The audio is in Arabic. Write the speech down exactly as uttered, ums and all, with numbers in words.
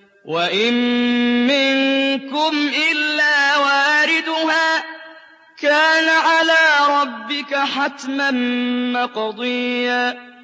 وَإِن مِّنكُمْ إِلَّا وَارِدُهَا ۚ كَانَ عَلَىٰ رَبِّكَ حَتْمًا مَّقْضِيًّا